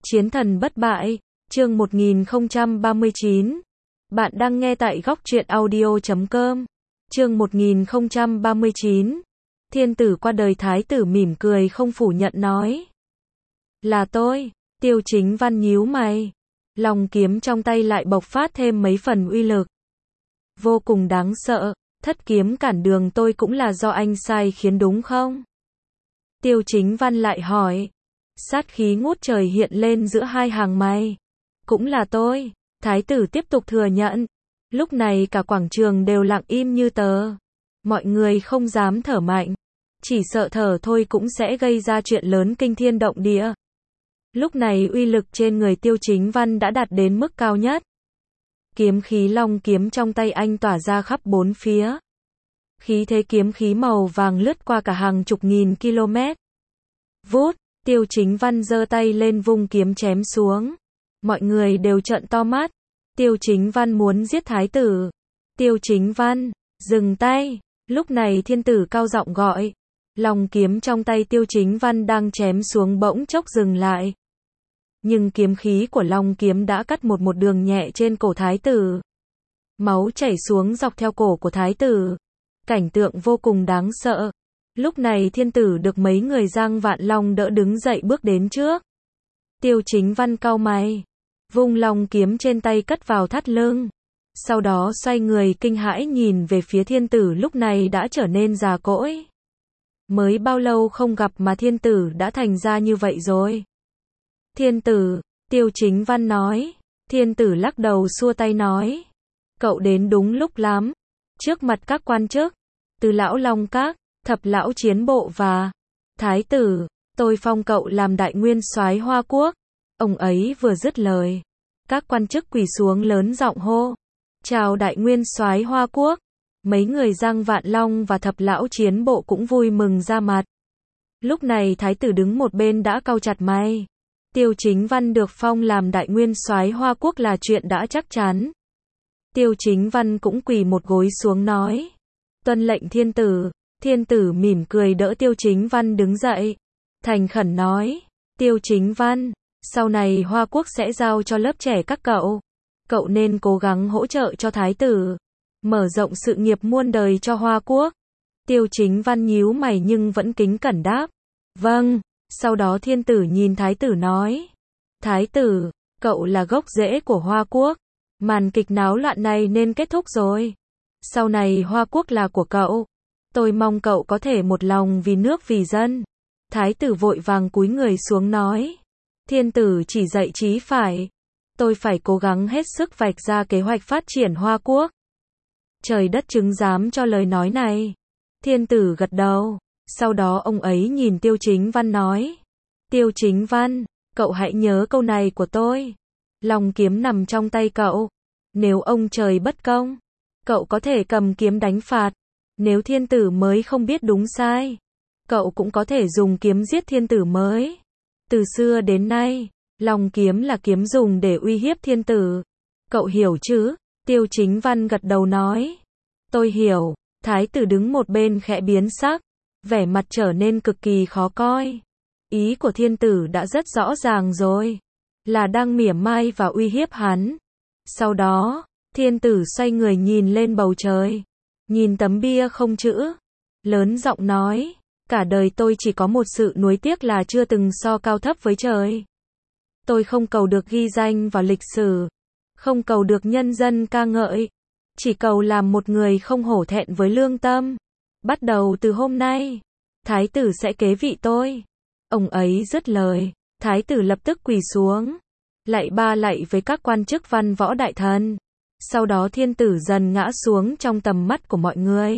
Chiến thần bất bại, chương 1039. Bạn đang nghe tại góc truyện audio.com. Chương 1039. Thiên tử qua đời. Thái tử mỉm cười không phủ nhận nói. Là tôi. Tiêu Chính Văn nhíu mày. Long kiếm trong tay lại bộc phát thêm mấy phần uy lực. Vô cùng đáng sợ. Thất kiếm cản đường tôi cũng là do anh sai khiến đúng không? Tiêu Chính Văn lại hỏi. Sát khí ngút trời hiện lên giữa hai hàng mày. Cũng là tôi. Thái tử tiếp tục thừa nhận. Lúc này cả quảng trường đều lặng im như tờ. Mọi người không dám thở mạnh. Chỉ sợ thở thôi cũng sẽ gây ra chuyện lớn kinh thiên động địa. Lúc này uy lực trên người Tiêu Chính Văn đã đạt đến mức cao nhất. Kiếm khí long kiếm trong tay anh tỏa ra khắp bốn phía. Khí thế kiếm khí màu vàng lướt qua cả hàng chục nghìn km. Vút, Tiêu Chính Văn giơ tay lên vung kiếm chém xuống. Mọi người đều trợn to mắt. Tiêu Chính Văn muốn giết thái tử. Tiêu Chính Văn, dừng tay. Lúc này thiên tử cao giọng gọi. Long kiếm trong tay Tiêu Chính Văn đang chém xuống bỗng chốc dừng lại. Nhưng kiếm khí của long kiếm đã cắt một đường nhẹ trên cổ thái tử. Máu chảy xuống dọc theo cổ của thái tử. Cảnh tượng vô cùng đáng sợ. Lúc này thiên tử được mấy người Giang Vạn Long đỡ đứng dậy bước đến trước. Tiêu Chính Văn cau mày. Vung long kiếm trên tay cất vào thắt lưng. Sau đó xoay người kinh hãi nhìn về phía thiên tử lúc này đã trở nên già cỗi. Mới bao lâu không gặp mà thiên tử đã thành ra như vậy rồi. Thiên tử, Tiêu Chính Văn nói. Thiên tử lắc đầu xua tay nói. Cậu đến đúng lúc lắm. Trước mặt các quan chức, từ lão Long Các, thập lão chiến bộ và thái tử, tôi phong cậu làm đại nguyên soái Hoa Quốc. Ông ấy vừa dứt lời, các quan chức quỳ xuống lớn giọng hô, chào đại nguyên soái Hoa Quốc. Mấy người Giang Vạn Long và thập lão chiến bộ cũng vui mừng ra mặt. Lúc này thái tử đứng một bên đã cau chặt mày. Tiêu Chính Văn được phong làm đại nguyên soái Hoa Quốc là chuyện đã chắc chắn. Tiêu Chính Văn cũng quỳ một gối xuống nói, tuân lệnh thiên tử. Thiên tử mỉm cười đỡ Tiêu Chính Văn đứng dậy. Thành khẩn nói, Tiêu Chính Văn, sau này Hoa Quốc sẽ giao cho lớp trẻ các cậu. Cậu nên cố gắng hỗ trợ cho thái tử. Mở rộng sự nghiệp muôn đời cho Hoa Quốc. Tiêu Chính Văn nhíu mày nhưng vẫn kính cẩn đáp. Vâng. Sau đó thiên tử nhìn thái tử nói. Thái tử, cậu là gốc rễ của Hoa Quốc. Màn kịch náo loạn này nên kết thúc rồi. Sau này Hoa Quốc là của cậu. Tôi mong cậu có thể một lòng vì nước vì dân. Thái tử vội vàng cúi người xuống nói. Thiên tử chỉ dạy chí phải. Tôi phải cố gắng hết sức vạch ra kế hoạch phát triển Hoa Quốc. Trời đất chứng giám cho lời nói này. Thiên tử gật đầu. Sau đó ông ấy nhìn Tiêu Chính Văn nói. Tiêu Chính Văn, cậu hãy nhớ câu này của tôi. Long kiếm nằm trong tay cậu. Nếu ông trời bất công, cậu có thể cầm kiếm đánh phạt. Nếu thiên tử mới không biết đúng sai, cậu cũng có thể dùng kiếm giết thiên tử mới. Từ xưa đến nay, long kiếm là kiếm dùng để uy hiếp thiên tử. Cậu hiểu chứ? Tiêu Chính Văn gật đầu nói. Tôi hiểu. Thái tử đứng một bên khẽ biến sắc, vẻ mặt trở nên cực kỳ khó coi. Ý của thiên tử đã rất rõ ràng rồi, là đang mỉa mai và uy hiếp hắn. Sau đó, thiên tử xoay người nhìn lên bầu trời, nhìn tấm bia không chữ, lớn giọng nói, cả đời tôi chỉ có một sự nuối tiếc là chưa từng so cao thấp với trời. Tôi không cầu được ghi danh vào lịch sử, không cầu được nhân dân ca ngợi, chỉ cầu làm một người không hổ thẹn với lương tâm. Bắt đầu từ hôm nay, thái tử sẽ kế vị tôi. Ông ấy dứt lời, thái tử lập tức quỳ xuống, lạy ba lạy với các quan chức văn võ đại thần. Sau đó thiên tử dần ngã xuống trong tầm mắt của mọi người.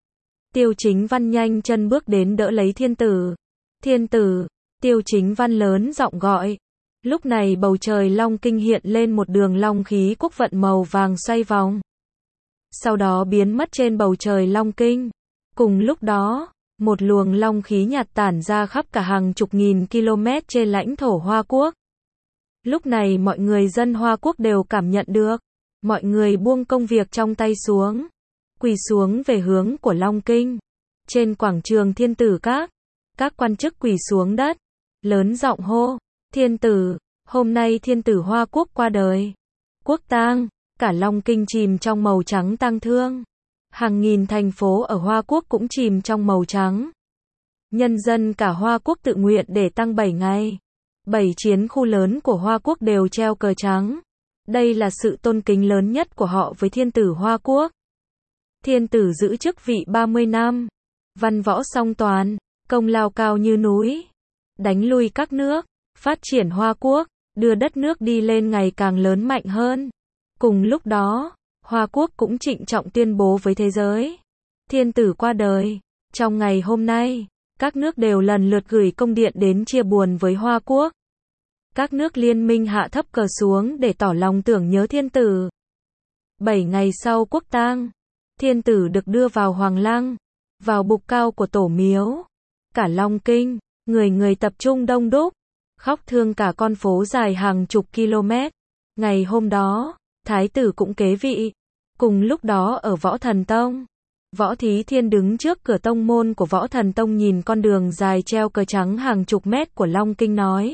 Tiêu Chính Văn nhanh chân bước đến đỡ lấy thiên tử. Thiên tử, Tiêu Chính Văn lớn giọng gọi. Lúc này bầu trời long kinh hiện lên một đường long khí quốc vận màu vàng xoay vòng. Sau đó biến mất trên bầu trời long kinh. Cùng lúc đó, một luồng long khí nhạt tản ra khắp cả hàng chục nghìn km trên lãnh thổ Hoa Quốc. Lúc này mọi người dân Hoa Quốc đều cảm nhận được. Mọi người buông công việc trong tay xuống, quỳ xuống về hướng của Long Kinh. Trên quảng trường thiên tử các quan chức quỳ xuống đất, lớn giọng hô, thiên tử, Hôm nay thiên tử Hoa Quốc qua đời. Quốc tang, cả Long Kinh chìm trong màu trắng tang thương. Hàng nghìn thành phố ở Hoa Quốc cũng chìm trong màu trắng. Nhân dân cả Hoa Quốc tự nguyện để tang 7 ngày. 7 chiến khu lớn của Hoa Quốc đều treo cờ trắng. Đây là sự tôn kính lớn nhất của họ với thiên tử Hoa Quốc. Thiên tử giữ chức vị 30 năm. Văn võ song toàn, công lao cao như núi. Đánh lui các nước, phát triển Hoa Quốc, đưa đất nước đi lên ngày càng lớn mạnh hơn. Cùng lúc đó, Hoa Quốc cũng trịnh trọng tuyên bố với thế giới. Thiên tử qua đời. Trong ngày hôm nay, các nước đều lần lượt gửi công điện đến chia buồn với Hoa Quốc. Các nước liên minh hạ thấp cờ xuống để tỏ lòng tưởng nhớ thiên tử. 7 ngày sau quốc tang, thiên tử được đưa vào Hoàng Lăng, vào bục cao của tổ miếu. Cả Long Kinh, người người tập trung đông đúc, khóc thương cả con phố dài hàng chục km. Ngày hôm đó, thái tử cũng kế vị. Cùng lúc đó ở Võ Thần Tông, Võ Thí Thiên đứng trước cửa tông môn của Võ Thần Tông nhìn con đường dài treo cờ trắng hàng chục mét của Long Kinh nói.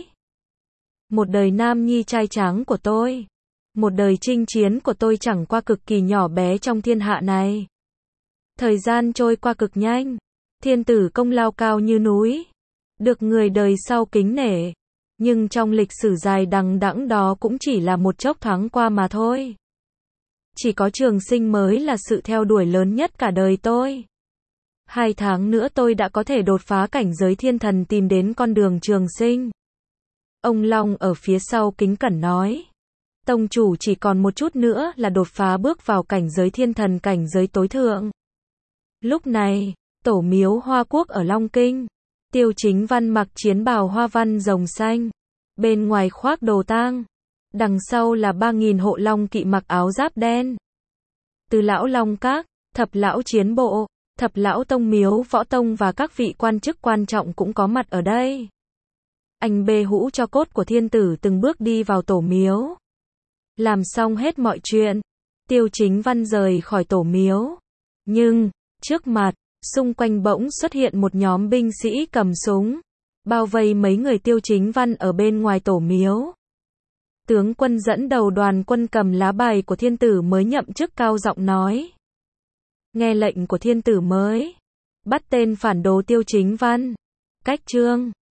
Một đời nam nhi trai tráng của tôi, một đời chinh chiến của tôi chẳng qua cực kỳ nhỏ bé trong thiên hạ này. Thời gian trôi qua cực nhanh, thiên tử công lao cao như núi, được người đời sau kính nể, nhưng trong lịch sử dài đằng đẵng đó cũng chỉ là một chốc thoáng qua mà thôi. Chỉ có trường sinh mới là sự theo đuổi lớn nhất cả đời tôi. 2 tháng nữa tôi đã có thể đột phá cảnh giới thiên thần tìm đến con đường trường sinh. Ông Long ở phía sau kính cẩn nói. Tông chủ chỉ còn một chút nữa là đột phá bước vào cảnh giới thiên thần, cảnh giới tối thượng. Lúc này, tổ miếu Hoa Quốc ở Long Kinh, Tiêu Chính Văn mặc chiến bào hoa văn rồng xanh, bên ngoài khoác đồ tang, đằng sau là 3.000 hộ long kỵ mặc áo giáp đen. Từ lão Long Các, thập lão chiến bộ, thập lão tông miếu võ tông và các vị quan chức quan trọng cũng có mặt ở đây. Anh bê hũ cho cốt của thiên tử từng bước đi vào tổ miếu. Làm xong hết mọi chuyện, Tiêu Chính Văn rời khỏi tổ miếu. Nhưng, trước mặt, xung quanh bỗng xuất hiện một nhóm binh sĩ cầm súng, bao vây mấy người Tiêu Chính Văn ở bên ngoài tổ miếu. Tướng quân dẫn đầu đoàn quân cầm lá bài của thiên tử mới nhậm chức cao giọng nói. Nghe lệnh của thiên tử mới, bắt tên phản đồ Tiêu Chính Văn. Cách chương